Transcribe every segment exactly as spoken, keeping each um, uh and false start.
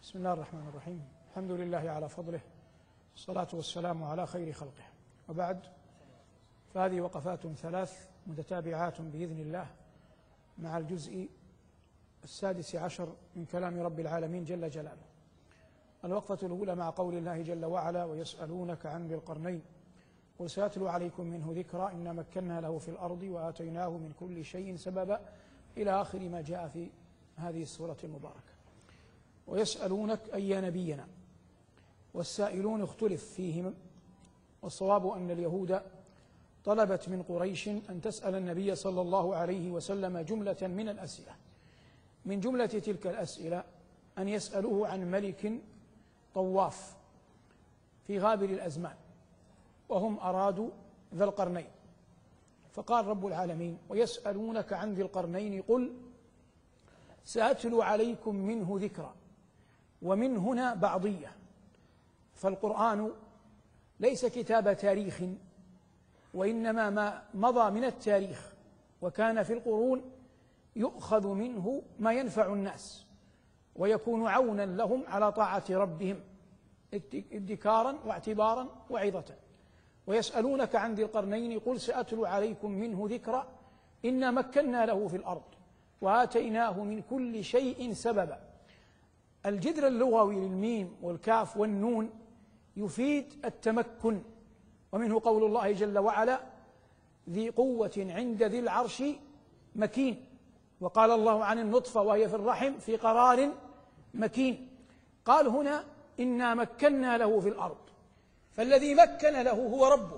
بسم الله الرحمن الرحيم. الحمد لله على فضله، الصلاة والسلام على خير خلقه، وبعد، فهذه وقفات ثلاث متتابعات بإذن الله مع الجزء السادس عشر من كلام رب العالمين جل جلاله. الوقفة الأولى مع قول الله جل وعلا: ويسألونك عن ذي القرنين قل سأتلو عليكم منه ذكرا إنا مكنا له في الأرض وآتيناه من كل شيء سببا، إلى آخر ما جاء في هذه السورة المباركة. ويسألونك أي نبينا، والسائلون اختلف فيهم، والصواب أن اليهود طلبت من قريش أن تسأل النبي صلى الله عليه وسلم جملة من الأسئلة. من جملة تلك الأسئلة أن يسألوه عن ملك طواف في غابر الأزمان، وهم أرادوا ذا القرنين. فقال رب العالمين: ويسألونك عن ذي القرنين قل سأتلو عليكم منه ذكرا. ومن هنا بعضية، فالقرآن ليس كتاب تاريخ، وإنما ما مضى من التاريخ، وكان في القرون يؤخذ منه ما ينفع الناس ويكون عونا لهم على طاعة ربهم ادكارا واعتبارا وعظة. ويسألونك عن ذي القرنين قل سأتلو عليكم منه ذكرا إنا مكنا له في الأرض وآتيناه من كل شيء سببا. الجذر اللغوي للميم والكاف والنون يفيد التمكن، ومنه قول الله جل وعلا: ذي قوة عند ذي العرش مكين. وقال الله عن النطفة وهي في الرحم في قرار مكين. قال هنا: إنا مكنا له في الأرض، فالذي مكن له هو ربه.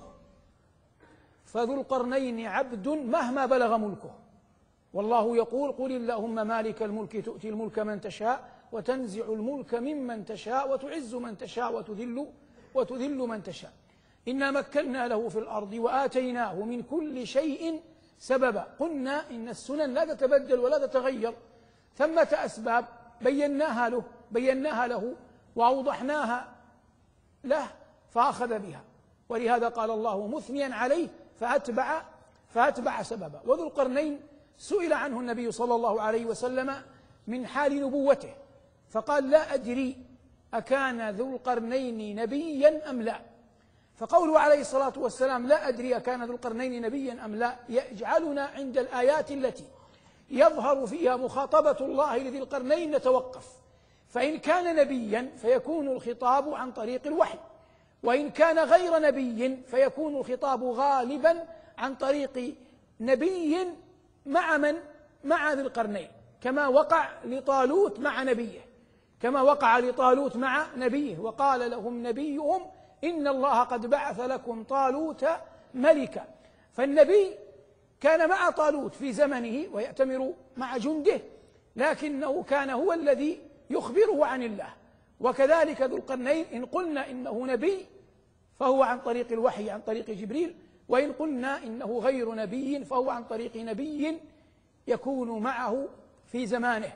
فذو القرنين عبد مهما بلغ ملكه، والله يقول: قل اللهم مالك الملك تؤتي الملك من تشاء وتنزع الملك ممن تشاء وتعز من تشاء وتذل وتذل من تشاء. إنا مكنا له في الأرض وآتيناه من كل شيء سببا. قلنا إن السنن لا تتبدل ولا تتغير، ثمة أسباب بيناها له بيناها له وأوضحناها له فأخذ بها، ولهذا قال الله مثنيا عليه: فأتبع فأتبع سببا. وذو القرنين سئل عنه النبي صلى الله عليه وسلم من حال نبوته، فقال: لا أدري أكان ذو القرنين نبيا أم لا. فقوله عليه الصلاة والسلام: لا أدري أكان ذو القرنين نبيا أم لا، يجعلنا عند الآيات التي يظهر فيها مخاطبة الله لذي القرنين نتوقف. فإن كان نبيا فيكون الخطاب عن طريق الوحي، وإن كان غير نبي فيكون الخطاب غالبا عن طريق نبي مع من؟ مع ذي القرنين، كما وقع لطالوت مع نبيه كما وقع لطالوت مع نبيه وقال لهم نبيهم: إن الله قد بعث لكم طالوت ملكا. فالنبي كان مع طالوت في زمنه ويأتمر مع جنده، لكنه كان هو الذي يخبره عن الله. وكذلك ذو القرنين إن قلنا إنه نبي فهو عن طريق الوحي عن طريق جبريل، وإن قلنا إنه غير نبي فهو عن طريق نبي يكون معه في زمانه.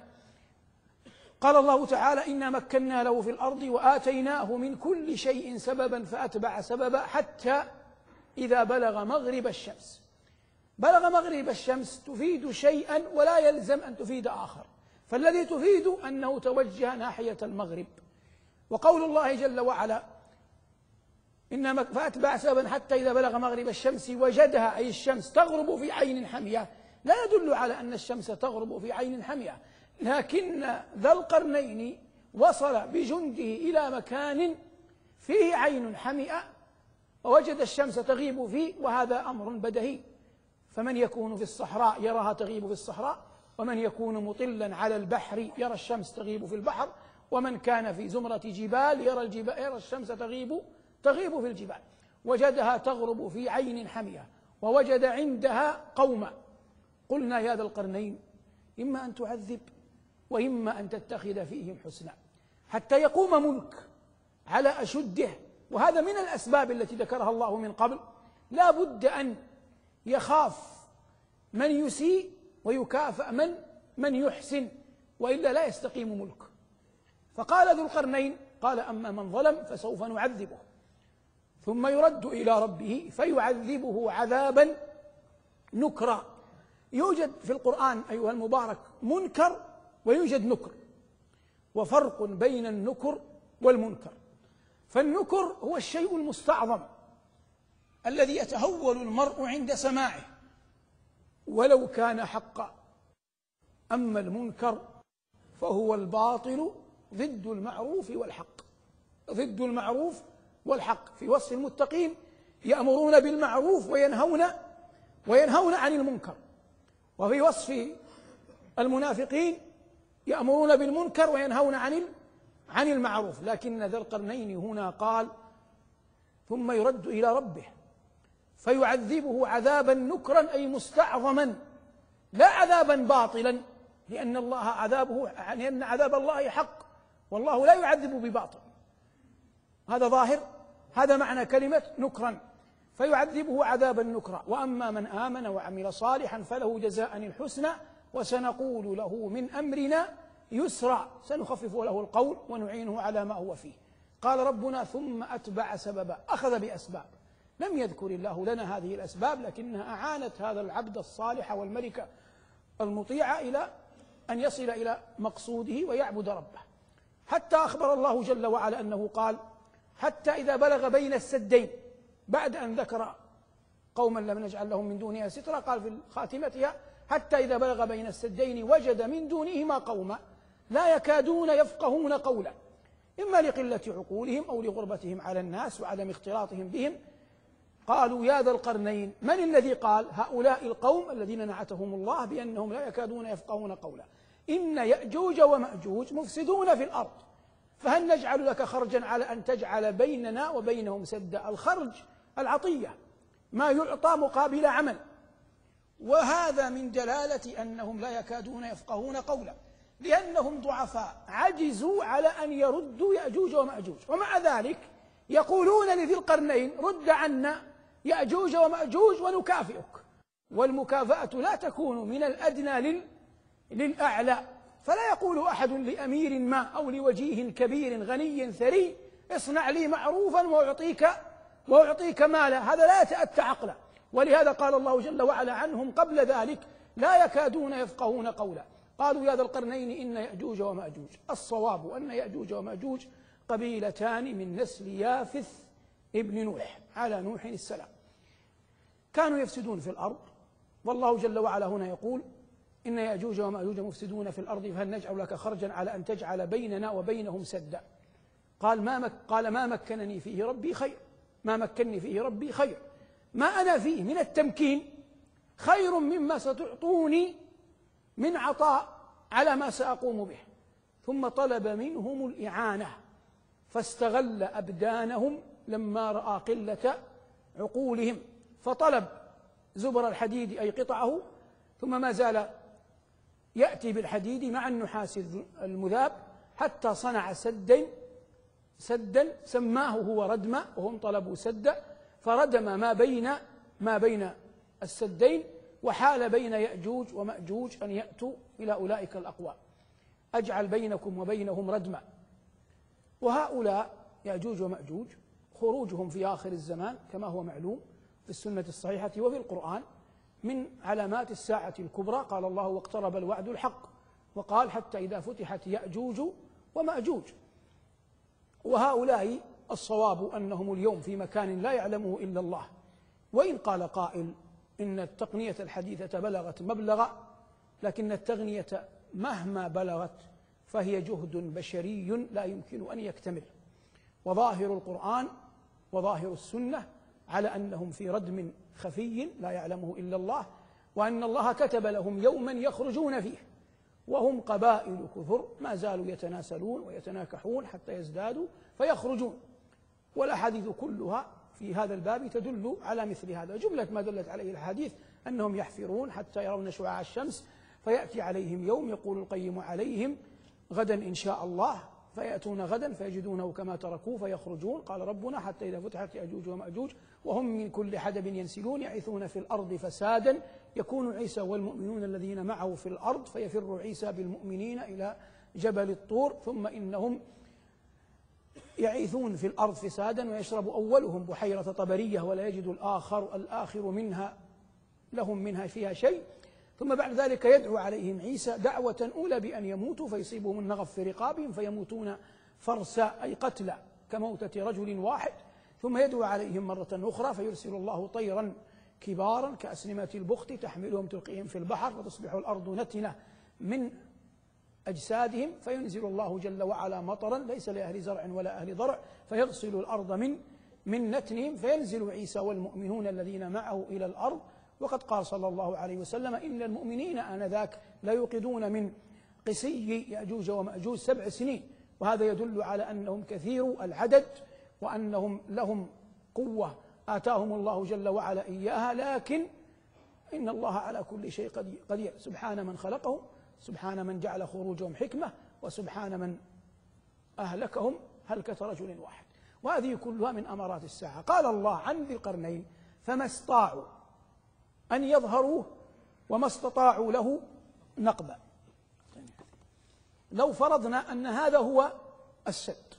قال الله تعالى: إنا مكنا له في الأرض وآتيناه من كل شيء سببا فأتبع سببا حتى إذا بلغ مغرب الشمس. بلغ مغرب الشمس تفيد شيئا ولا يلزم أن تفيد آخر، فالذي تفيد أنه توجه ناحية المغرب. وقول الله جل وعلا: إنما فأتبع سببا حتى إذا بلغ مغرب الشمس وجدها، أي الشمس، تغرب في عين حمية، لا يدل على أن الشمس تغرب في عين حمية، لكن ذا القرنين وصل بجنده إلى مكان فيه عين حمئة ووجد الشمس تغيب فيه، وهذا أمر بديهي. فمن يكون في الصحراء يراها تغيب في الصحراء، ومن يكون مطلا على البحر يرى الشمس تغيب في البحر، ومن كان في زمرة جبال يرى, الجبال يرى الشمس تغيب تغيب في الجبال. وجدها تغرب في عين حمية ووجد عندها قوما. قلنا يا ذا القرنين إما أن تعذب وإما أن تتخذ فيهم حسنا، حتى يقوم ملك على أشده. وهذا من الأسباب التي ذكرها الله من قبل. لا بد أن يخاف من يسيء ويكافأ من من يحسن، وإلا لا يستقيم ملك. فقال ذو القرنين: قال أما من ظلم فسوف نعذبه ثم يرد إلى ربه فيعذبه عذابا نكرا. يوجد في القرآن أيها المبارك منكر ويوجد نكر، وفرق بين النكر والمنكر. فالنكر هو الشيء المستعظم الذي يتهول المرء عند سماعه ولو كان حقا، أما المنكر فهو الباطل ضد المعروف والحق، ضد المعروف والحق. في وصف المتقين يأمرون بالمعروف وينهون وينهون عن المنكر، وفي وصف المنافقين يأمرون بالمنكر وينهون عن عن المعروف. لكن ذا القرنين هنا قال ثم يرد إلى ربه فيعذبه عذابا نكرا أي مستعظما، لا عذابا باطلا، لأن الله عذابه لأن عذاب الله حق والله لا يعذب بباطل. هذا ظاهر، هذا معنى كلمة نكرا، فيعذبه عذابا نكرا. وأما من آمن وعمل صالحا فله جزاء الحسنى وسنقول له من أمرنا يسرا، سنخفف له القول ونعينه على ما هو فيه. قال ربنا ثم أتبع سببا، أخذ بأسباب، لم يذكر الله لنا هذه الأسباب لكنها أعانت هذا العبد الصالح والملكة المطيعة إلى أن يصل إلى مقصوده ويعبد ربه، حتى أخبر الله جل وعلا أنه قال حتى إذا بلغ بين السدين، بعد أن ذكر قوما لم نجعل لهم من دونها سترا قال في خاتمتها حتى إذا بلغ بين السدين وجد من دونهما قوما لا يكادون يفقهون قولا، إما لقلة عقولهم أو لغربتهم على الناس وعدم اختلاطهم بهم. قالوا يا ذا القرنين، من الذي قال؟ هؤلاء القوم الذين نعتهم الله بأنهم لا يكادون يفقهون قولا. إن يأجوج ومأجوج مفسدون في الأرض فهل نجعل لك خرجا على أن تجعل بيننا وبينهم سدا؟ الخرج العطية، ما يعطى مقابل عمل، وهذا من دلالة أنهم لا يكادون يفقهون قولا لأنهم ضعفاء عجزوا على أن يردوا يأجوج ومأجوج. ومع ذلك يقولون لذي القرنين رد عنا يأجوج ومأجوج ونكافئك، والمكافأة لا تكون من الأدنى للأعلى. فلا يقول أحد لأمير ما أو لوجيه كبير غني ثري اصنع لي معروفا وأعطيك وأعطيك مالا، هذا لا يتأتى عقلا. ولهذا قال الله جل وعلا عنهم قبل ذلك لا يكادون يفقهون قولا. قالوا يا ذا القرنين إن يأجوج ومأجوج، الصواب أن يأجوج ومأجوج قبيلتان من نسل يافث ابن نوح على نوح السلام، كانوا يفسدون في الأرض، والله جل وعلا هنا يقول إن يأجوج ومأجوج مفسدون في الأرض فهل نجعل لك خرجا على أن تجعل بيننا وبينهم سدا؟ قال ما مك قال ما مكنني فيه ربي خير، ما مكنني فيه ربي خير، ما أنا فيه من التمكين خير مما ستعطوني من عطاء على ما سأقوم به. ثم طلب منهم الإعانة فاستغل أبدانهم لما رأى قلة عقولهم، فطلب زبر الحديد أي قطعه، ثم ما زال يأتي بالحديد مع النحاس المذاب حتى صنع سدا سدا سماه هو ردما، وهم طلبوا سدا، فردم ما بين ما بين السدين وحال بين يأجوج ومأجوج أن يأتوا إلى أولئك الأقوام، أجعل بينكم وبينهم ردما. وهؤلاء يأجوج ومأجوج خروجهم في آخر الزمان كما هو معلوم في السنة الصحيحة وفي القرآن من علامات الساعة الكبرى. قال الله واقترب الوعد الحق، وقال حتى إذا فتحت يأجوج ومأجوج. وهؤلاء الصواب أنهم اليوم في مكان لا يعلمه إلا الله. وإن قال قائل إن التقنية الحديثة بلغت مبلغا، لكن التقنية مهما بلغت فهي جهد بشري لا يمكن أن يكتمل، وظاهر القرآن وظاهر السنة على أنهم في ردم خفي لا يعلمه إلا الله، وأن الله كتب لهم يوما يخرجون فيه، وهم قبائل كثر ما زالوا يتناسلون ويتناكحون حتى يزدادوا فيخرجون. والأحاديث كلها في هذا الباب تدل على مثل هذا. جملة ما دلت عليه الحديث أنهم يحفرون حتى يرون شعاع الشمس فيأتي عليهم يوم يقول القيم عليهم غدا إن شاء الله، فيأتون غدا فيجدونه كما تركوه فيخرجون. قال ربنا حتى إذا فتحت يأجوج ومأجوج وهم من كل حدب ينسلون يعيثون في الأرض فسادا يكون عيسى والمؤمنون الذين معه في الأرض فيفر عيسى بالمؤمنين إلى جبل الطور ثم إنهم يعيثون في الأرض فسادا ويشرب أولهم بحيرة طبرية ولا يجد الآخر الآخر منها لهم منها فيها شيء، ثم بعد ذلك يدعو عليهم عيسى دعوة أولى بأن يموتوا فيصيبهم النغف في رقابهم فيموتون فرسا أي قتلى كموتة رجل واحد، ثم يدعو عليهم مرة أخرى فيرسل الله طيرا كبارا كأسنمة البخت تحملهم تلقيهم في البحر فتصبح الأرض نتنة من أجسادهم، فينزل الله جل وعلا مطرا ليس لأهل زرع ولا أهل ضرع فيغسل الأرض من من نتنهم، فينزل عيسى والمؤمنون الذين معه إلى الأرض. وقد قال صلى الله عليه وسلم إن المؤمنين آنذاك لا يوقدون من قسي يأجوج ومأجوج سبع سنين، وهذا يدل على أنهم كثير العدد وأنهم لهم قوة آتاهم الله جل وعلا إياها، لكن إن الله على كل شيء قدير. سبحان من خلقهم، سبحان من جعل خروجهم حكمة، وسبحان من أهلكهم هلكة رجل واحد. وهذه كلها من أمارات الساعة. قال الله عن ذي القرنين فما استطاعوا أن يظهروه وما استطاعوا له نقبا. لو فرضنا أن هذا هو السد،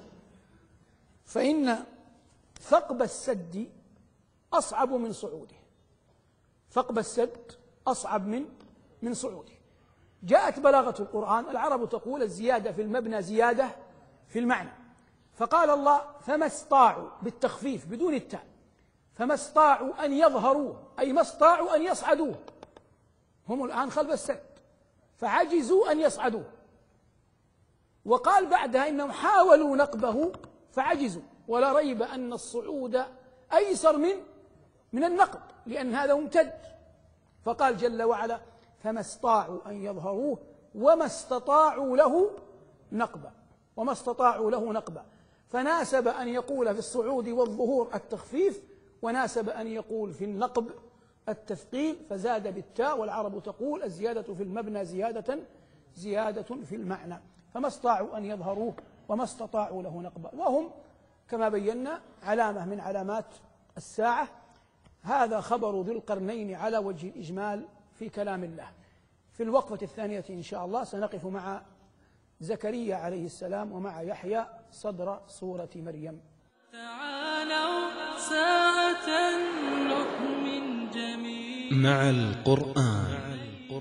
فإن ثقب السد أصعب من صعوده، ثقب السد أصعب من من صعوده. جاءت بلاغة القرآن، العرب تقول الزيادة في المبنى زيادة في المعنى، فقال الله فما استطاعوا بالتخفيف بدون التاء، فما استطاعوا أن يظهروه أي ما استطاعوا أن يصعدوه، هم الآن خلف السد فعجزوا أن يصعدوه. وقال بعدها إنهم حاولوا نقبه فعجزوا، ولا ريب أن الصعود أيسر من من النقب لأن هذا ممتد. فقال جل وعلا فما استطاعوا أن يظهروه وما استطاعوا له نقبا، وما استطاعوا له نقبا، فناسب أن يقول في الصعود والظهور التخفيف، وناسب أن يقول في النقب التثقيل، فزاد بالتاء. والعرب تقول الزيادة في المبنى زيادة زيادة في المعنى. فما استطاعوا أن يظهروه وما استطاعوا له نقبا، وهم كما بينا علامة من علامات الساعة. هذا خبر ذي القرنين على وجه الإجمال في كلام الله. في الوقفة الثانية إن شاء الله سنقف مع زكريا عليه السلام ومع يحيى صدر سورة مريم. تعالوا ساعة نؤمن جميعا مع القرآن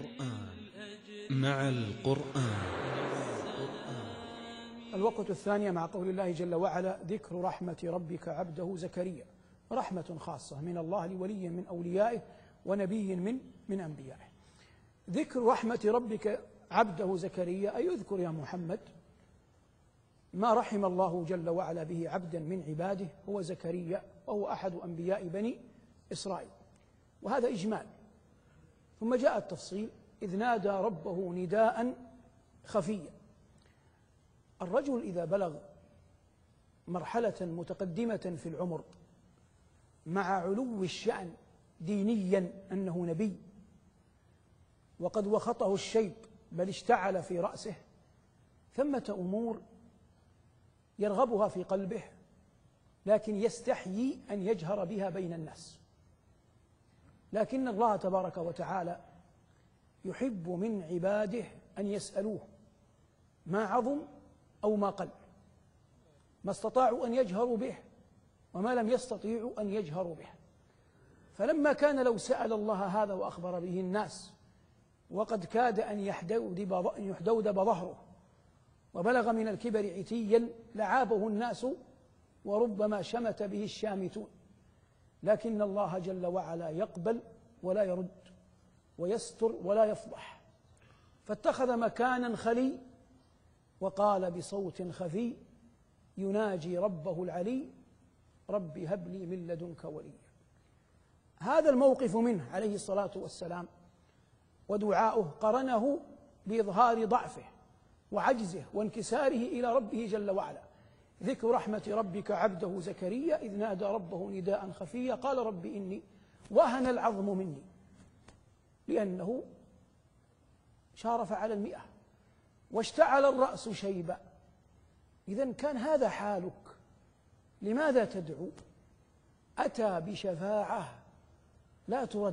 مع القرآن. الوقفة الثانية مع قول الله جل وعلا ذكر رحمة ربك عبده زكريا، رحمة خاصة من الله لولي من أوليائه ونبي من من أنبيائه. ذكر رحمة ربك عبده زكريا أي يذكر يا محمد ما رحم الله جل وعلا به عبدا من عباده هو زكريا، وهو أحد أنبياء بني إسرائيل، وهذا إجمال. ثم جاء التفصيل إذ نادى ربه نداء خفيا. الرجل إذا بلغ مرحلة متقدمة في العمر مع علو الشأن دينيا أنه نبي، وقد وخطه الشيب بل اشتعل في رأسه، ثمة أمور يرغبها في قلبه لكن يستحيي أن يجهر بها بين الناس. لكن الله تبارك وتعالى يحب من عباده أن يسألوه ما عظم أو ما قل، ما استطاعوا أن يجهروا به وما لم يستطيعوا أن يجهروا به. فلما كان لو سأل الله هذا وأخبر به الناس وقد كاد أن يحدودب ظهره وبلغ من الكبر عتيا لعابه الناس وربما شمت به الشامتون، لكن الله جل وعلا يقبل ولا يرد ويستر ولا يفضح، فاتخذ مكانا خلي وقال بصوت خفي يناجي ربه العلي رب هب لي من لدنك وليا. هذا الموقف منه عليه الصلاة والسلام ودعاؤه قرنه بإظهار ضعفه وعجزه وانكساره إلى ربه جل وعلا. ذكر رحمة ربك عبده زكريا إذ نادى ربه نداء خفيا قال رب إني وهن العظم مني، لأنه شارف على المئة واشتعل الرأس شيبا. إذن كان هذا حالك، لماذا تدعو؟ أتى بشفاعة لا ترد.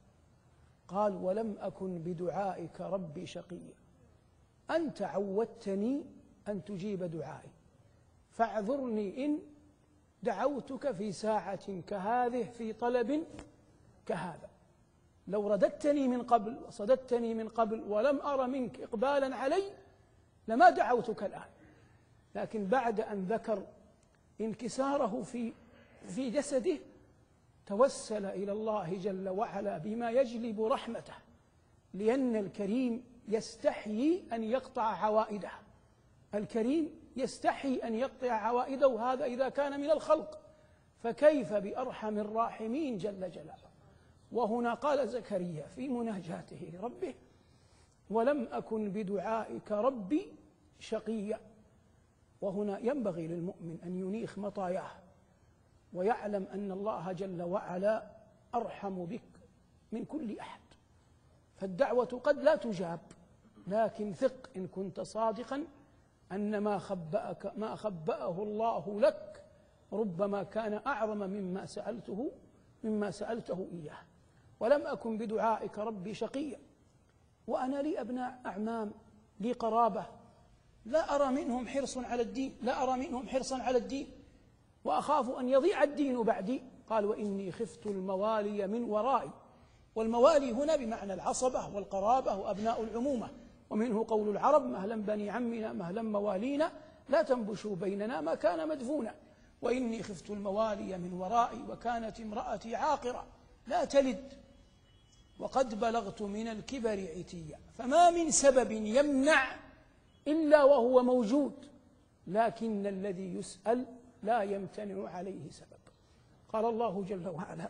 قال ولم أكن بدعائك ربي شقيا، أنت عودتني أن تجيب دعائي فاعذرني إن دعوتك في ساعة كهذه في طلب كهذا. لو رددتني من قبل وصددتني من قبل ولم أر منك إقبالا علي لما دعوتك الآن. لكن بعد أن ذكر انكساره في في جسده توسل إلى الله جل وعلا بما يجلب رحمته، لأن الكريم يستحيي أن يقطع عوائده. الكريم يستحي أن يقطع عوائده، وهذا إذا كان من الخلق، فكيف بأرحم الراحمين جل جلاله. وهنا قال زكريا في مناجاته لربه: ولم أكن بدعائك ربي شقيا. وهنا ينبغي للمؤمن أن ينيخ مطاياه ويعلم أن الله جل وعلا أرحم بك من كل أحد. فالدعوة قد لا تجاب، لكن ثق إن كنت صادقا أن ما خبأك ما خبأه الله لك ربما أعظم أعظم مما سألته مما سألته إياه. ولم أكن بدعائك ربي شقيا. وأنا لي أبناء أعمام، لي قرابة، لا أرى منهم حرص على الدين لا أرى منهم حرصا على الدين، وأخاف أن يضيع الدين بعدي. قال: وإني خفت الموالي من ورائي. والموالي هنا بمعنى العصبة والقرابة وأبناء العمومة، ومنه قول العرب: مهلا بني عمنا مهلا موالينا، لا تنبشوا بيننا ما كان مدفونا. وإني خفت الموالي من ورائي وكانت امرأتي عاقرة لا تلد وقد بلغت من الكبر عتيا. فما من سبب يمنع إلا وهو موجود، لكن الذي يسأل لا يمتنع عليه سبب. قال الله جل وعلا: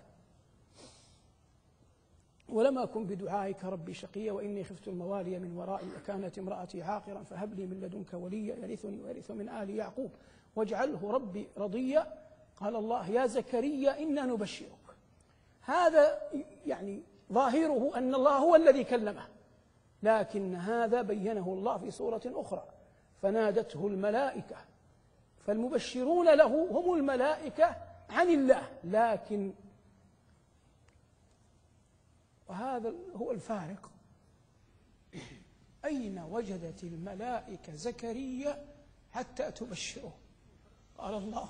ولم أكن بدعائك ربي شقيا وإني خفت الموالي من ورائي وكانت امرأتي عاقرا فهب لي من لدنك وليا يرثني ويرث من آل يعقوب واجعله ربي رضيا. قال الله: يا زكريا إنا نبشرك. هذا يعني ظاهره أن الله هو الذي كلمه، لكن هذا بينه الله في سورة أخرى: فنادته الملائكة. فالمبشرون له هم الملائكة عن الله، لكن وهذا هو الفارق. أين وجدت الملائكة زكريا حتى تبشره؟ قال الله: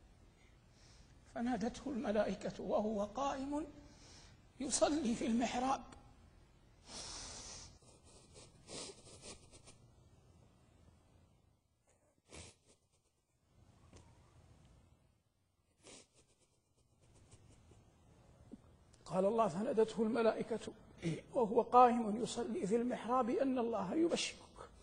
فنادته الملائكة وهو قائم يصلي في المحراب. قال الله: فنادته الملائكة وهو قائم يصلي في المحراب أن الله يبشرك.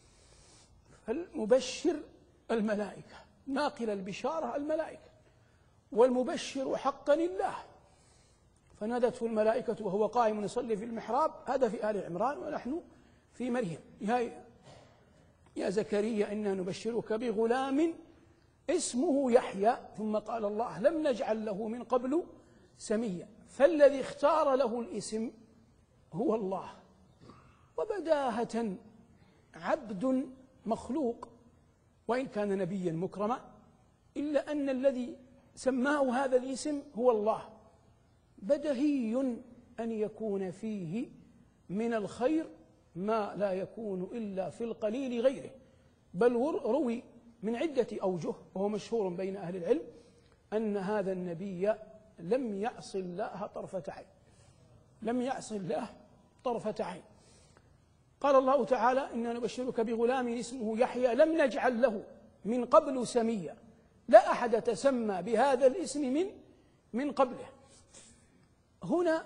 فالمبشر الملائكة، ناقل البشارة الملائكة، والمبشر حقا الله. فنادته الملائكة وهو قائم يصلي في المحراب، هذا في آل عمران، ونحن في مريم: يا يا زكريا إنا نبشرك بغلام اسمه يحيى. ثم قال الله: لم نجعل له من قبل سميا. فالذي اختار له الاسم هو الله. وبداهة عبد مخلوق وإن كان نبيا مكرما، إلا أن الذي سماه هذا الاسم هو الله. بدهي أن يكون فيه من الخير ما لا يكون إلا في القليل غيره. بل روي من عدة أوجه، وهو مشهور بين أهل العلم، أن هذا النبي لم يعص الله طرفة عين لم يعص الله طرفة عين. قال الله تعالى: إنا نبشرك بغلام اسمه يحيى لم نجعل له من قبل سميا. لا أحد تسمى بهذا الاسم من من قبله. هنا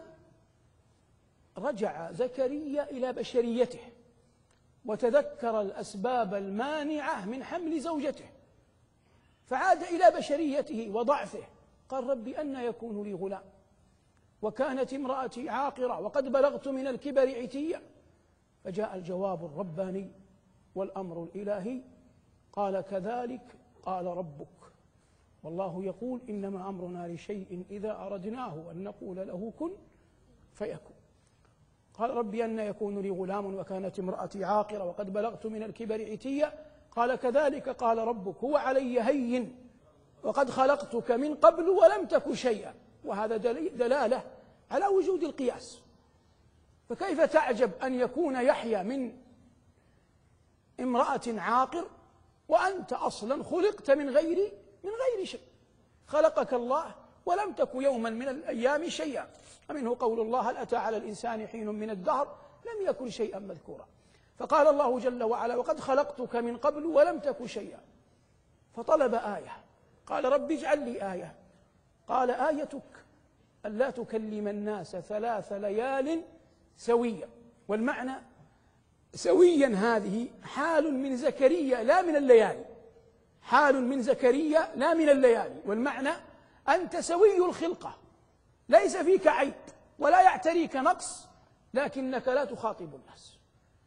رجع زكريا إلى بشريته وتذكر الأسباب المانعة من حمل زوجته، فعاد إلى بشريته وضعفه. قال: ربي أنى يكون لي غلام وكانت امرأتي عاقرة وقد بلغت من الكبر عتيا. فجاء الجواب الرباني والأمر الإلهي: قال: كذلك قال ربك. والله يقول: إنما أمرنا لشيء إذا أردناه أن نقول له كن فيكون. قال: ربي أنى يكون لي غلام وكانت امرأتي عاقرة وقد بلغت من الكبر عتيا. قال: كذلك قال ربك هو علي هين وقد خلقتك من قبل ولم تك شيئا. وهذا دلالة على وجود القياس. فكيف تعجب أن يكون يحيى من امرأة عاقر وأنت أصلا خلقت من غير من غير شيء؟ خلقك الله ولم تك يوما من الأيام شيئا. ومنه قول الله: هل أتى على الإنسان حين من الدهر لم يكن شيئا مذكورا. فقال الله جل وعلا: وقد خلقتك من قبل ولم تك شيئا. فطلب آية، قال: رب اجعل لي آية. قال: آيتك ألا تكلم الناس ثلاث ليال سويا. والمعنى سويا هذه حال من زكريا لا من الليالي، حال من زكريا لا من الليالي. والمعنى أنت سوي الخلقة، ليس فيك عيب ولا يعتريك نقص، لكنك لا تخاطب الناس.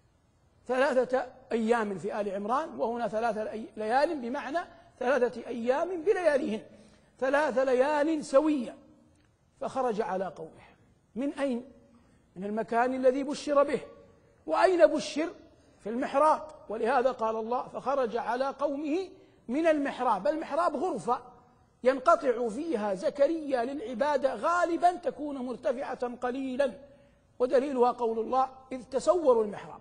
ثلاثة أيام في آل عمران، وهنا ثلاث ليال بمعنى ثلاثة أيام بلياليهن، ثلاث ليال سوية. فخرج على قومه. من أين؟ من المكان الذي بشر به. وأين بشر؟ في المحراب. ولهذا قال الله: فخرج على قومه من المحراب. المحراب غرفة ينقطع فيها زكريا للعبادة، غالبا تكون مرتفعة قليلا، ودليلها قول الله: إذ تسوروا المحراب.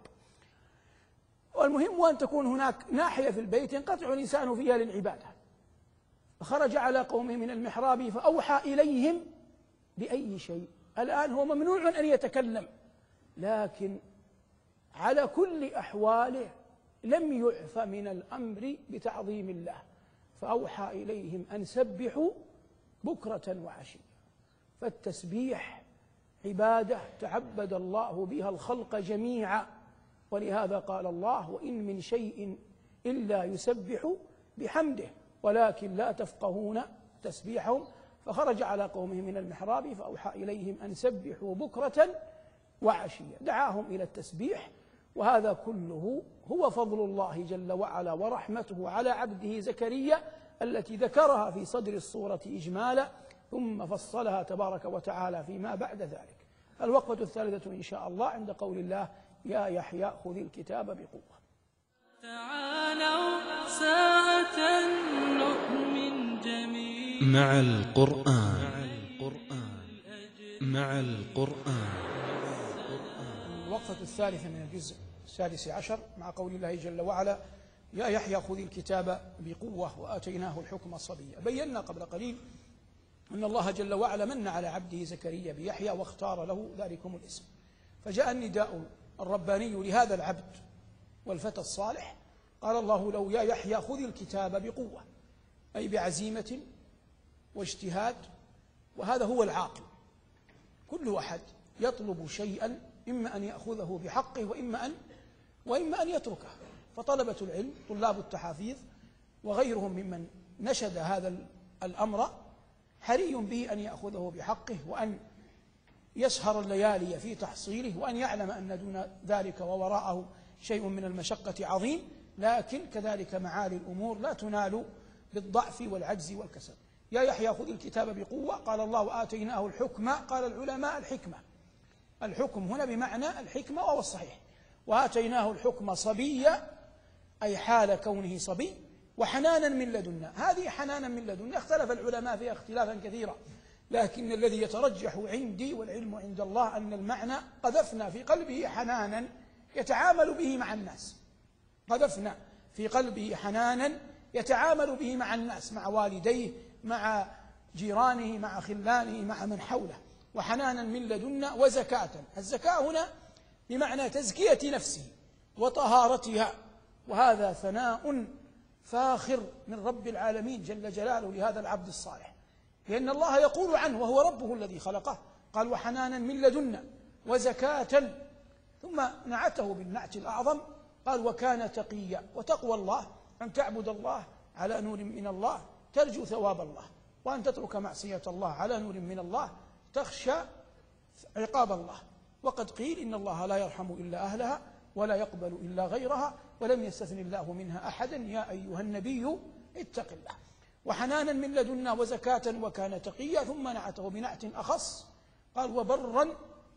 والمهم أن تكون هناك ناحية في البيت ينقطع الإنسان فيها للعبادة. فخرج على قومه من المحراب فأوحى إليهم بأي شيء. الآن هو ممنوع أن يتكلم، لكن على كل أحواله لم يعف من الأمر بتعظيم الله. فأوحى إليهم أن سبحوا بكرة وعشيا. فالتسبيح عبادة تعبد الله بها الخلق جميعا، ولهذا قال الله: وإن من شيء إلا يسبح بحمده ولكن لا تفقهون تسبيحهم. فخرج على قومه من المحراب فأوحى إليهم أن سبحوا بكرة وعشيا. دعاهم إلى التسبيح، وهذا كله هو فضل الله جل وعلا ورحمته على عبده زكريا التي ذكرها في صدر الصورة إجمالا، ثم فصلها تبارك وتعالى فيما بعد ذلك. الوقفة الثالثة إن شاء الله عند قول الله: يا يحيى خذ الكتاب بقوة. تعالوا ساعة نؤمن جميعا مع القرآن. مع القرآن. الوقفة الثالثة من الجزء السادس عشر مع قول الله جل وعلا: يا يحيى خذ الكتاب بقوة وآتيناه الحكم صبيا. بينا قبل قليل أن الله جل وعلا من على عبده زكريا بيحيى واختار له ذلكم الاسم، فجاء النداء الرباني لهذا العبد والفتى الصالح. قال الله له: يا يحيى خذ الكتاب بقوة، أي بعزيمة واجتهاد. وهذا هو العاقل. كل أحد يطلب شيئا إما أن يأخذه بحقه وإما أن وإما أن يتركه. فطلبة العلم طلاب التحافيظ وغيرهم ممن نشد هذا الأمر حري به أن يأخذه بحقه، وأن يسهر الليالي في تحصيله، وأن يعلم أن دون ذلك ووراءه شيء من المشقة عظيم. لكن كذلك معالي الأمور لا تنال بالضعف والعجز والكسل. يا يحيى خذ الكتاب بقوة. قال الله: وآتيناه الحكمة. قال العلماء: الحكمة الحكم هنا بمعنى الحكمة وهو الصحيح. وآتيناه الحكم صبيا، أي حال كونه صبي، وحنانا من لدنا. هذه حنانا من لدنا اختلف العلماء فيها اختلافا كثيرا، لكن الذي يترجح عندي والعلم عند الله أن المعنى قذفنا في قلبه حنانا يتعامل به مع الناس. قذفنا في قلبه حنانا يتعامل به مع الناس، مع والديه، مع جيرانه، مع خلانه، مع من حوله. وحنانا من لدنا وزكاة. الزكاة هنا بمعنى تزكية نفسه وطهارتها، وهذا ثناء فاخر من رب العالمين جل جلاله لهذا العبد الصالح، لأن الله يقول عنه وهو ربه الذي خلقه. قال: وحنانا من لدنا وزكاة، ثم نعته بالنعت الأعظم. قال: وكان تقيا. وتقوى الله أن تعبد الله على نور من الله ترجو ثواب الله، وأن تترك معصية الله على نور من الله تخشى عقاب الله. وقد قيل: إن الله لا يرحم إلا أهلها ولا يقبل إلا غيرها، ولم يستثن الله منها أحدا. يا أيها النبي اتق الله. وحنانا من لدنا وزكاة وكان تقيا. ثم نعته بنعت أخص. قال: وبرا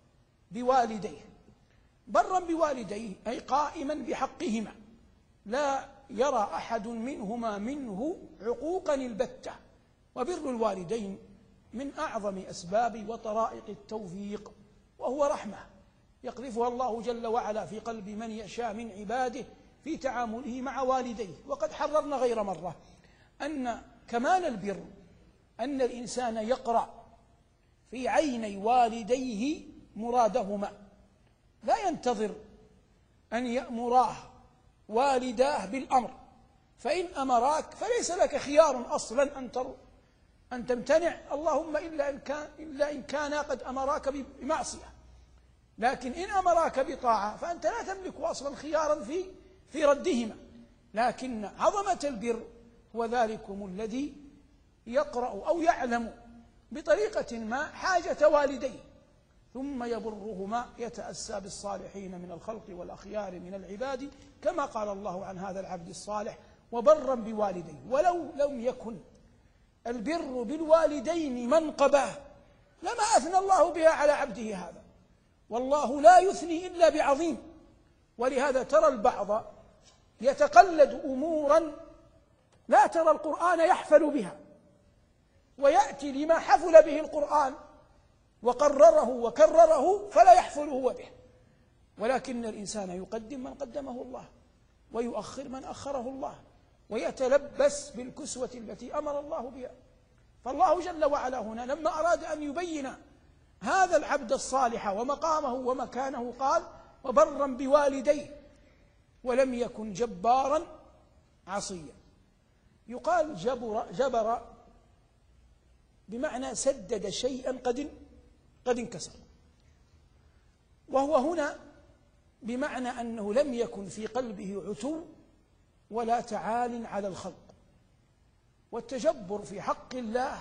بوالديه. برا بوالديه أي قائما بحقهما، لا يرى أحد منهما منه عقوقا البتة. وبر الوالدين من أعظم أسباب وطرائق التوفيق، وهو رحمة يقذفها الله جل وعلا في قلب من يشاء من عباده في تعامله مع والديه. وقد حررنا غير مرة أن كمال البر أن الإنسان يقرأ في عيني والديه مرادهما، لا ينتظر أن يأمراه والداه بالأمر، فإن أمراك فليس لك خيار أصلا أن أن تمتنع، اللهم إلا إن كان إلا إن كانا قد أمراك بمعصية، لكن إن أمراك بطاعة فأنت لا تملك أصلا خيارا في في ردهما. لكن عظمة البر هو ذلكم الذي يقرأ أو يعلم بطريقة ما حاجة والديه ثم يبرهما، يتأسى بالصالحين من الخلق والأخيار من العباد، كما قال الله عن هذا العبد الصالح: وبرا بوالديه. ولو لم يكن البر بالوالدين منقبة لما أثنى الله بها على عبده هذا، والله لا يثني إلا بعظيم. ولهذا ترى البعض يتقلد أمورا لا ترى القرآن يحفل بها، ويأتي لما حفل به القرآن وقرره وكرره فلا يحفل هو به، ولكن الإنسان يقدم من قدمه الله ويؤخر من أخره الله، ويتلبس بالكسوة التي أمر الله بها. فالله جل وعلا هنا لما أراد أن يبين هذا العبد الصالح ومقامه ومكانه قال: وبرا بوالديه ولم يكن جبارا عصيا. يقال جبر, جبر بمعنى سدد شيئا قد قد انكسر، وهو هنا بمعنى أنه لم يكن في قلبه عتو ولا تعال على الخلق. والتجبر في حق الله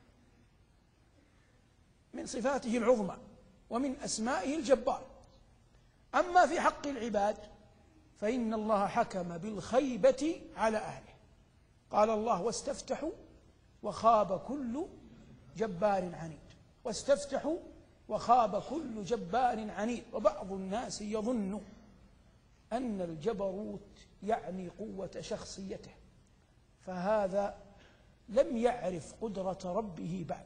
من صفاته العظمى ومن أسمائه الجبار. أما في حق العباد فإن الله حكم بالخيبة على أهله، قال الله: واستفتحوا وخاب كل جبار عنيد. واستفتحوا وخاب كل جبار عنيد. وبعض الناس يظن أن الجبروت يعني قوة شخصيته، فهذا لم يعرف قدرة ربه بعد،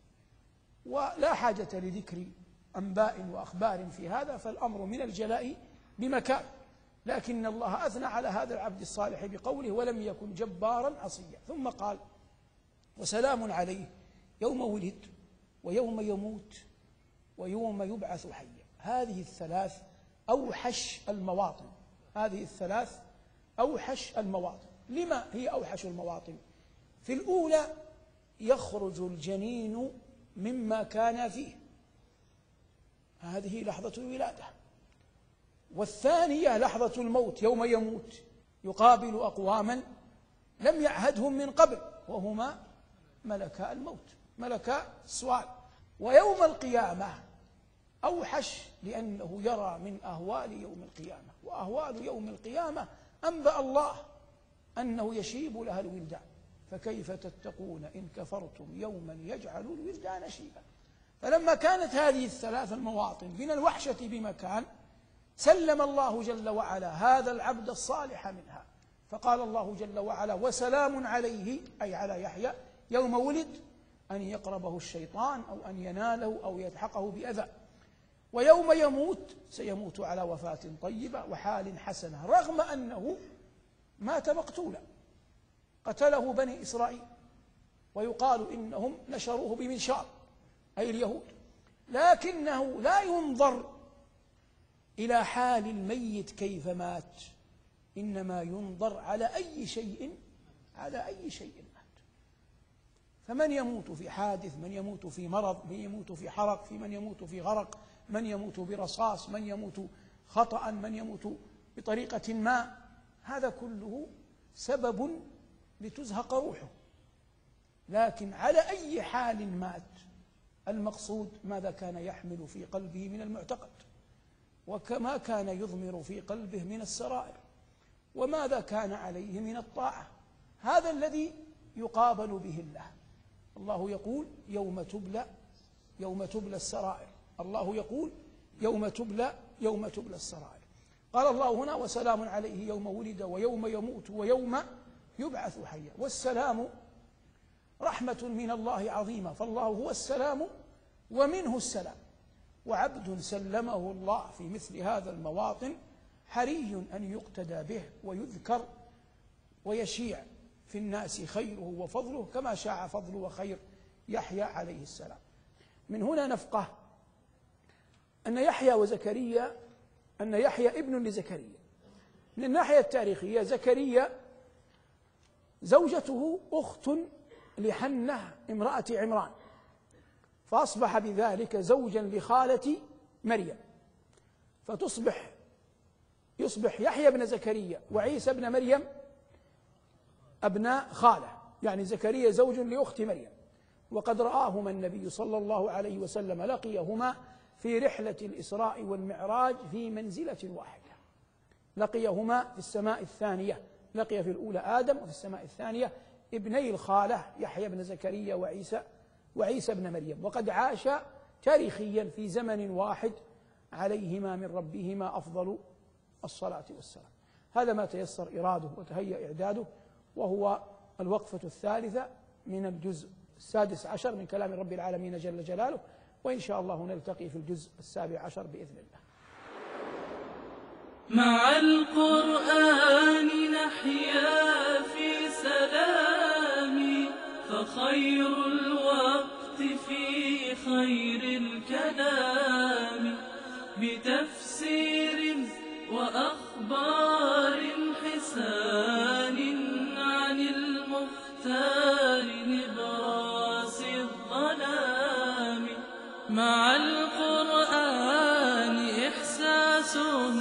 ولا حاجة لذكر أنباء وأخبار في هذا، فالأمر من الجلاء بمكان. لكن الله أثنى على هذا العبد الصالح بقوله: ولم يكن جبارا عصيا. ثم قال: وسلام عليه يوم ولد ويوم يموت ويوم يبعث حيا. هذه الثلاث أوحش المواطن، هذه الثلاث أوحش المواطن. لما هي أوحش المواطن؟ في الأولى يخرج الجنين مما كان فيه، هذه لحظة الولادة. والثانية لحظة الموت، يوم يموت يقابل أقواما لم يعهدهم من قبل، وهما ملكا الموت، ملكا السؤال. ويوم القيامة أوحش لأنه يرى من أهوال يوم القيامة، وأهوال يوم القيامة أنبأ الله أنه يشيب لها الولدان، فكيف تتقون إن كفرتم يوما يجعل الولدان شيبا. فلما كانت هذه الثلاث المواطن من الوحشة بمكان، سلم الله جل وعلا هذا العبد الصالح منها، فقال الله جل وعلا: وسلام عليه، أي على يحيى، يوم ولد، أن يقربه الشيطان أو أن يناله أو يلحقه بأذى. ويوم يموت سيموت على وفاة طيبة وحال حسنة، رغم أنه مات مقتولا، قتله بني إسرائيل، ويقال إنهم نشروه بمنشار أي اليهود، لكنه لا ينظر إلى حال الميت كيف مات، إنما ينظر على أي شيء على أي شيء مات. فمن يموت في حادث، من يموت في مرض، من يموت في حرق، في من يموت في غرق، من يموت برصاص، من يموت خطأ، من يموت بطريقة ما، هذا كله سبب لتزهق روحه. لكن على أي حال مات، المقصود ماذا كان يحمل في قلبه من المعتقد، وكما كان يضمر في قلبه من السرائر، وماذا كان عليه من الطاعة. هذا الذي يقابل به الله. الله يقول: يوم تبلى يوم تبلى السرائر. الله يقول: يوم تبلى يوم تبلى السرائر. قال الله هنا: وسلام عليه يوم ولد ويوم يموت ويوم يبعث حيا. والسلام رحمة من الله عظيمة، فالله هو السلام ومنه السلام. وعبد سلمه الله في مثل هذا المواطن حري أن يقتدى به ويذكر ويشيع في الناس خيره وفضله، كما شاع فضل وخير يحيى عليه السلام. من هنا نفقه أن يحيى وزكريا أن يحيى ابن لزكريا. من الناحية التاريخية زكريا زوجته أخت لحنة امرأة عمران، فأصبح بذلك زوجا لخالة مريم، فتصبح يصبح يحيى بن زكريا وعيسى بن مريم أبناء خالة، يعني زكريا زوج لأخت مريم. وقد رآهما النبي صلى الله عليه وسلم، لقيهما في رحلة الإسراء والمعراج في منزلة واحدة، لقيهما في السماء الثانية، لقي في الأولى آدم وفي السماء الثانية ابني الخالة يحيى بن زكريا وعيسى وعيسى بن مريم، وقد عاشا تاريخيا في زمن واحد عليهما من ربهما أفضل الصلاة والسلام. هذا ما تيسر إراده وتهيأ إعداده، وهو الوقفة الثالثة من الجزء السادس عشر من كلام رب العالمين جل جلاله، وإن شاء الله نلتقي في الجزء السابع عشر بإذن الله. مع القرآن نحيا في سلام، فخير الوقت في خير الكلام، بتفسير وأخبار حسان عن المختار نبراس الظلام. مع القرآن إحساس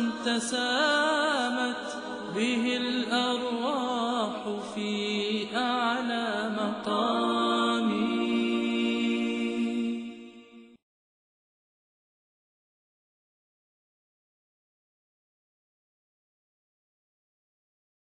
تسامت به الأرواح في أعلى مقام.